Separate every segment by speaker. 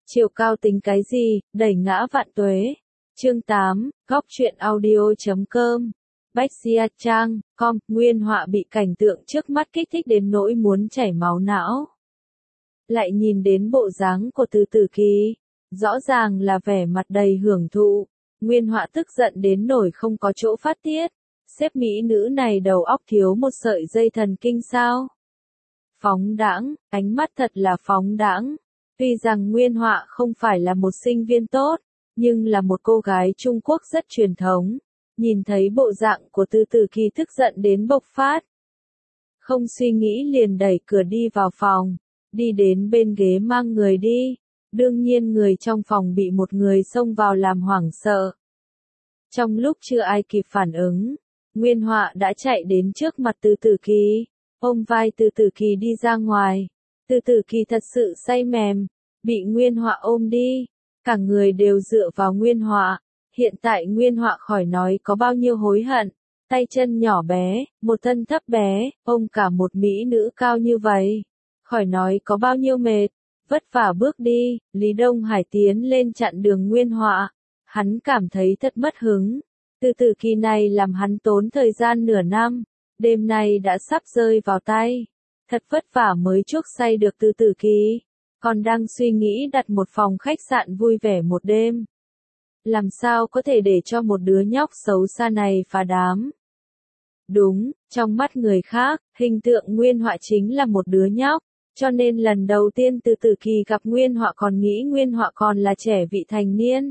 Speaker 1: Chiều cao tính cái gì, đẩy ngã vạn tuế. Chương 8, góc truyện audio.com. Bách Trang, com, Nguyên Họa bị cảnh tượng trước mắt kích thích đến nỗi muốn chảy máu não. Lại nhìn đến bộ dáng của Từ Tử Kỳ, rõ ràng là vẻ mặt đầy hưởng thụ. Nguyên Họa tức giận đến nỗi không có chỗ phát tiết. Xếp mỹ nữ này đầu óc thiếu một sợi dây thần kinh sao? Phóng đãng, ánh mắt thật là phóng đãng. Tuy rằng Nguyên Họa không phải là một sinh viên tốt, nhưng là một cô gái Trung Quốc rất truyền thống. Nhìn thấy bộ dạng của Từ Tử Kỳ tức giận đến bộc phát. Không suy nghĩ liền đẩy cửa đi vào phòng, đi đến bên ghế mang người đi. Đương nhiên người trong phòng bị một người xông vào làm hoảng sợ. Trong lúc chưa ai kịp phản ứng, Nguyên Họa đã chạy đến trước mặt Từ Tử Kỳ, ôm vai Từ Tử Kỳ đi ra ngoài. Từ Tử Kỳ thật sự say mềm, bị Nguyên Họa ôm đi, cả người đều dựa vào Nguyên Họa. Hiện tại Nguyên Họa khỏi nói có bao nhiêu hối hận, tay chân nhỏ bé, một thân thấp bé, ôm cả một mỹ nữ cao như vậy, khỏi nói có bao nhiêu mệt, vất vả bước đi. Lý Đông Hải tiến lên chặn đường Nguyên Họa, hắn cảm thấy thật mất hứng. Từ Tử Kỳ này làm hắn tốn thời gian nửa năm, đêm nay đã sắp rơi vào tay. Thật vất vả mới chuốc say được Từ Tử Kỳ, còn đang suy nghĩ đặt một phòng khách sạn vui vẻ một đêm. Làm sao có thể để cho một đứa nhóc xấu xa này phá đám? Đúng, trong mắt người khác, hình tượng Nguyên Họa chính là một đứa nhóc, cho nên lần đầu tiên Từ Tử Kỳ gặp Nguyên Họa còn nghĩ Nguyên Họa còn là trẻ vị thành niên.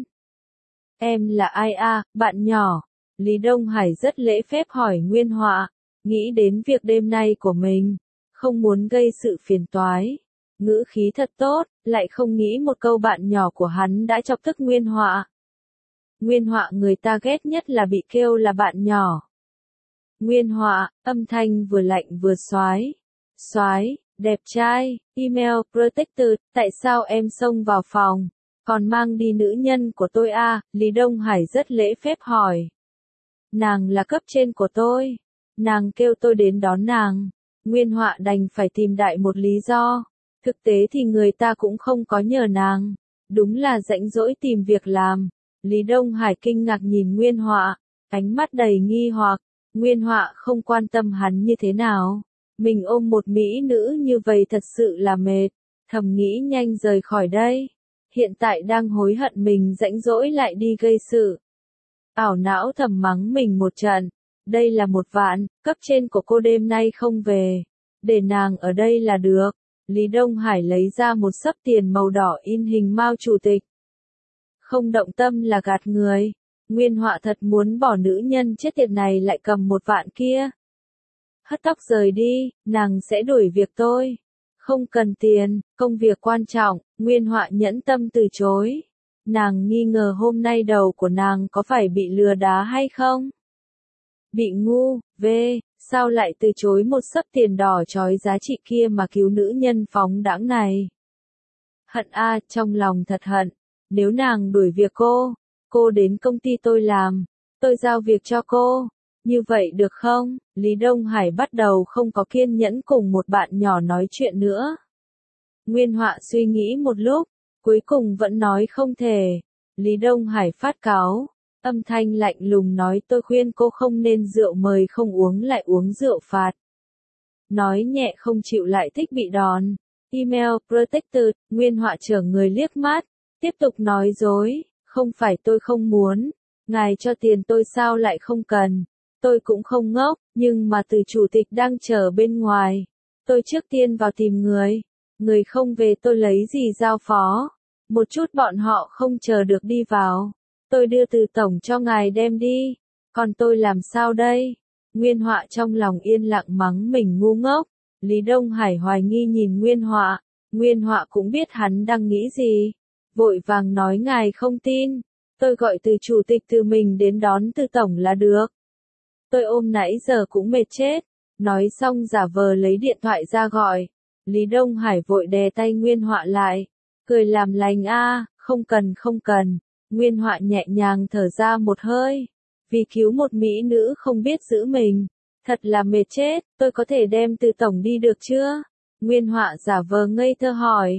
Speaker 1: Em là ai a, bạn nhỏ? Lý Đông Hải rất lễ phép hỏi Nguyên Họa, nghĩ đến việc đêm nay của mình, không muốn gây sự phiền toái. Ngữ khí thật tốt, lại không nghĩ một câu bạn nhỏ của hắn đã chọc tức Nguyên Họa. Nguyên Họa người ta ghét nhất là bị kêu là bạn nhỏ. Nguyên Họa, âm thanh vừa lạnh vừa soái. Soái, đẹp trai, email protector, tại sao em xông vào phòng, còn mang đi nữ nhân của tôi a? Lý Đông Hải rất lễ phép hỏi. Nàng là cấp trên của tôi, nàng kêu tôi đến đón nàng. Nguyên Họa đành phải tìm đại một lý do. Thực tế thì người ta cũng không có nhờ nàng, đúng là rảnh rỗi tìm việc làm. Lý Đông Hải kinh ngạc nhìn Nguyên Họa, ánh mắt đầy nghi hoặc. Nguyên Họa không quan tâm hắn như thế nào. Mình ôm một mỹ nữ như vậy thật sự là mệt, thầm nghĩ nhanh rời khỏi đây. Hiện tại đang hối hận mình rảnh rỗi lại đi gây sự. Ảo não thầm mắng mình một trận. Đây là một vạn, cấp trên của cô đêm nay không về, để nàng ở đây là được. Lý Đông Hải lấy ra một xấp tiền màu đỏ in hình Mao Chủ tịch. Không động tâm là gạt người. Nguyên Họa thật muốn bỏ nữ nhân chết tiệt này lại cầm một vạn kia. Hất tóc rời đi, nàng sẽ đuổi việc tôi. Không cần tiền, công việc quan trọng. Nguyên Họa nhẫn tâm từ chối. Nàng nghi ngờ hôm nay đầu của nàng có phải bị lừa đá hay không? Bị ngu, sao lại từ chối một xấp tiền đỏ chói giá trị kia mà cứu nữ nhân phóng đãng này? Hận a, trong lòng thật hận. Nếu nàng đuổi việc cô đến công ty tôi làm, tôi giao việc cho cô. Như vậy được không? Lý Đông Hải bắt đầu không có kiên nhẫn cùng một bạn nhỏ nói chuyện nữa. Nguyên Họa suy nghĩ một lúc, cuối cùng vẫn nói không thể. Lý Đông Hải phát cáu, âm thanh lạnh lùng nói tôi khuyên cô không nên rượu mời không uống lại uống rượu phạt. Nói nhẹ không chịu lại thích bị đòn. Email protector, Nguyên Họa trở người liếc mắt, tiếp tục nói dối, không phải tôi không muốn, ngài cho tiền tôi sao lại không cần. Tôi cũng không ngốc, nhưng mà từ chủ tịch đang chờ bên ngoài. Tôi trước tiên vào tìm người không về tôi lấy gì giao phó. Một chút bọn họ không chờ được đi vào. Tôi đưa từ tổng cho ngài đem đi. Còn tôi làm sao đây? Nguyên Họa trong lòng yên lặng mắng mình ngu ngốc. Lý Đông Hải hoài nghi nhìn Nguyên Họa. Nguyên Họa cũng biết hắn đang nghĩ gì. Vội vàng nói ngài không tin. Tôi gọi từ chủ tịch từ mình đến đón từ tổng là được. Tôi ôm nãy giờ cũng mệt chết. Nói xong giả vờ lấy điện thoại ra gọi. Lý Đông Hải vội đè tay Nguyên Họa lại. Cười làm lành không cần. Nguyên Họa nhẹ nhàng thở ra một hơi. Vì cứu một mỹ nữ không biết giữ mình. Thật là mệt chết, tôi có thể đem từ tổng đi được chưa? Nguyên Họa giả vờ ngây thơ hỏi.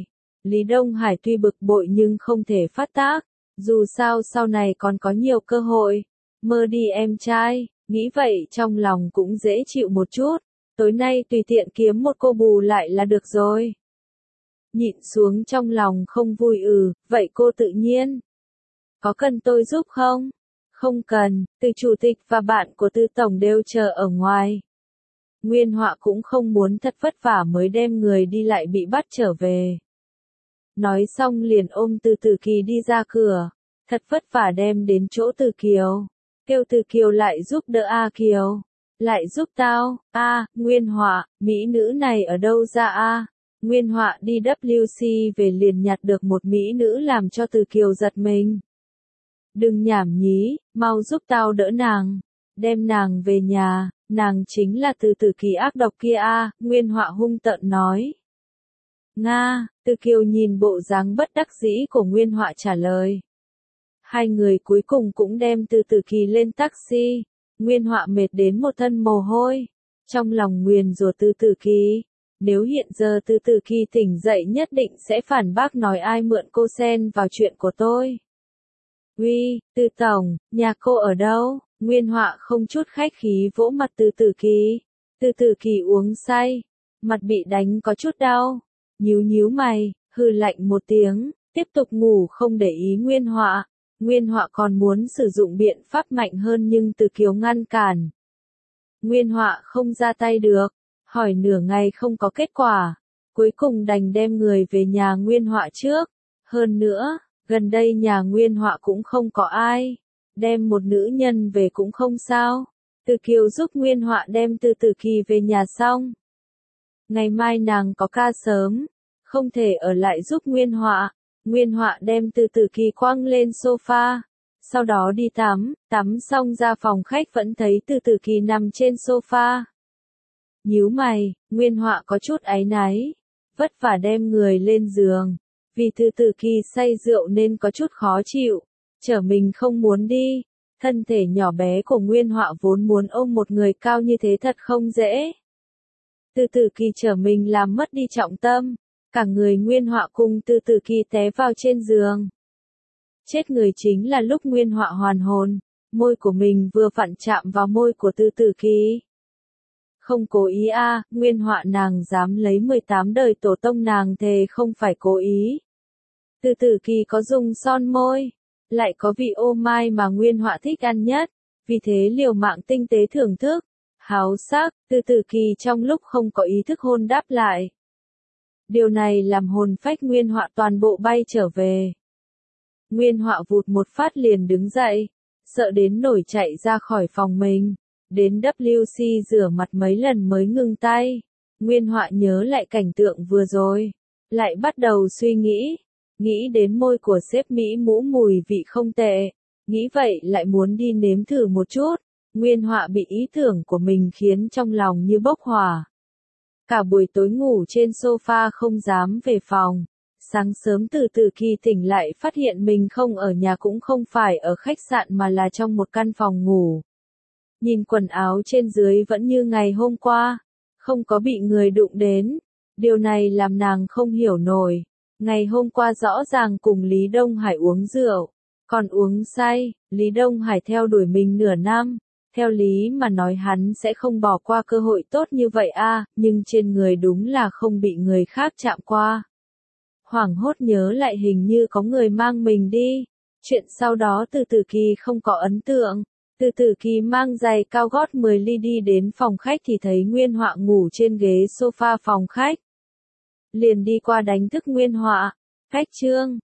Speaker 1: Lý Đông Hải tuy bực bội nhưng không thể phát tác, dù sao sau này còn có nhiều cơ hội. Mơ đi em trai, nghĩ vậy trong lòng cũng dễ chịu một chút, tối nay tùy tiện kiếm một cô bù lại là được rồi. Nhịn xuống trong lòng không vui vậy cô tự nhiên. Có cần tôi giúp không? Không cần, từ chủ tịch và bạn của Tư Tổng đều chờ ở ngoài. Nguyên Họa cũng không muốn thật vất vả mới đem người đi lại bị bắt trở về. Nói xong liền ôm Từ Tử Kỳ đi ra cửa, thật vất vả đem đến chỗ Từ Kiều. Kêu Từ Kiều lại giúp đỡ A Kiều. Lại giúp tao, Nguyên Họa, mỹ nữ này ở đâu ra Nguyên Họa đi WC về liền nhặt được một mỹ nữ làm cho Từ Kiều giật mình. Đừng nhảm nhí, mau giúp tao đỡ nàng, đem nàng về nhà, nàng chính là Từ Tử Kỳ ác độc kia Nguyên Họa hung tợn nói. Nga, Từ Kiều nhìn bộ dáng bất đắc dĩ của Nguyên Họa trả lời. Hai người cuối cùng cũng đem Từ Tử Kỳ lên taxi, Nguyên Họa mệt đến một thân mồ hôi, trong lòng nguyền rủa Từ Tử Kỳ. Nếu hiện giờ Từ Tử Kỳ tỉnh dậy nhất định sẽ phản bác nói ai mượn cô xen vào chuyện của tôi. Uy, Từ Tổng, nhà cô ở đâu? Nguyên Họa không chút khách khí vỗ mặt Từ Tử Kỳ. Từ Tử Kỳ uống say, mặt bị đánh có chút đau, nhíu mày, hừ lạnh một tiếng, tiếp tục ngủ không để ý Nguyên Họa. Nguyên Họa còn muốn sử dụng biện pháp mạnh hơn nhưng Từ Kiều ngăn cản. Nguyên Họa không ra tay được, hỏi nửa ngày không có kết quả, cuối cùng đành đem người về nhà Nguyên Họa trước. Hơn nữa, gần đây nhà Nguyên Họa cũng không có ai, đem một nữ nhân về cũng không sao. Từ Kiều giúp Nguyên Họa đem Từ Tử Kỳ về nhà xong. Ngày mai nàng có ca sớm, không thể ở lại giúp Nguyên Họa. Nguyên Họa đem Từ Tử Kỳ quăng lên sofa, sau đó đi tắm xong ra phòng khách vẫn thấy Từ Tử Kỳ nằm trên sofa. Nhíu mày, Nguyên Họa có chút áy náy, vất vả đem người lên giường, vì Từ Tử Kỳ say rượu nên có chút khó chịu, trở mình không muốn đi. Thân thể nhỏ bé của Nguyên Họa vốn muốn ôm một người cao như thế thật không dễ. Từ Tử Kỳ trở mình làm mất đi trọng tâm, cả người Nguyên Họa cùng Từ Tử Kỳ té vào trên giường. Chết người chính là lúc Nguyên Họa hoàn hồn, môi của mình vừa vặn chạm vào môi của Từ Tử Kỳ. Không cố ý Nguyên Họa nàng dám lấy 18 đời tổ tông nàng thề không phải cố ý. Từ Tử Kỳ có dùng son môi, lại có vị ô mai mà Nguyên Họa thích ăn nhất, vì thế liều mạng tinh tế thưởng thức. Háo sắc, Từ Tử Kỳ trong lúc không có ý thức hôn đáp lại. Điều này làm hồn phách Nguyên Họa toàn bộ bay trở về. Nguyên Họa vụt một phát liền đứng dậy, sợ đến nổi chạy ra khỏi phòng mình, đến WC rửa mặt mấy lần mới ngừng tay. Nguyên Họa nhớ lại cảnh tượng vừa rồi, lại bắt đầu suy nghĩ đến môi của sếp Mỹ Mũ mùi vị không tệ, nghĩ vậy lại muốn đi nếm thử một chút. Nguyên Họa bị ý tưởng của mình khiến trong lòng như bốc hỏa. Cả buổi tối ngủ trên sofa không dám về phòng. Sáng sớm Từ Tử Kỳ tỉnh lại phát hiện mình không ở nhà cũng không phải ở khách sạn mà là trong một căn phòng ngủ. Nhìn quần áo trên dưới vẫn như ngày hôm qua, không có bị người đụng đến. Điều này làm nàng không hiểu nổi. Ngày hôm qua rõ ràng cùng Lý Đông Hải uống rượu, còn uống say, Lý Đông Hải theo đuổi mình nửa năm. Theo lý mà nói hắn sẽ không bỏ qua cơ hội tốt như vậy nhưng trên người đúng là không bị người khác chạm qua. Hoảng hốt nhớ lại hình như có người mang mình đi. Chuyện sau đó Từ Tử Kỳ không có ấn tượng. Từ Tử Kỳ mang giày cao gót 10 ly đi đến phòng khách thì thấy Nguyên Họa ngủ trên ghế sofa phòng khách. Liền đi qua đánh thức Nguyên Họa. Khách Trương,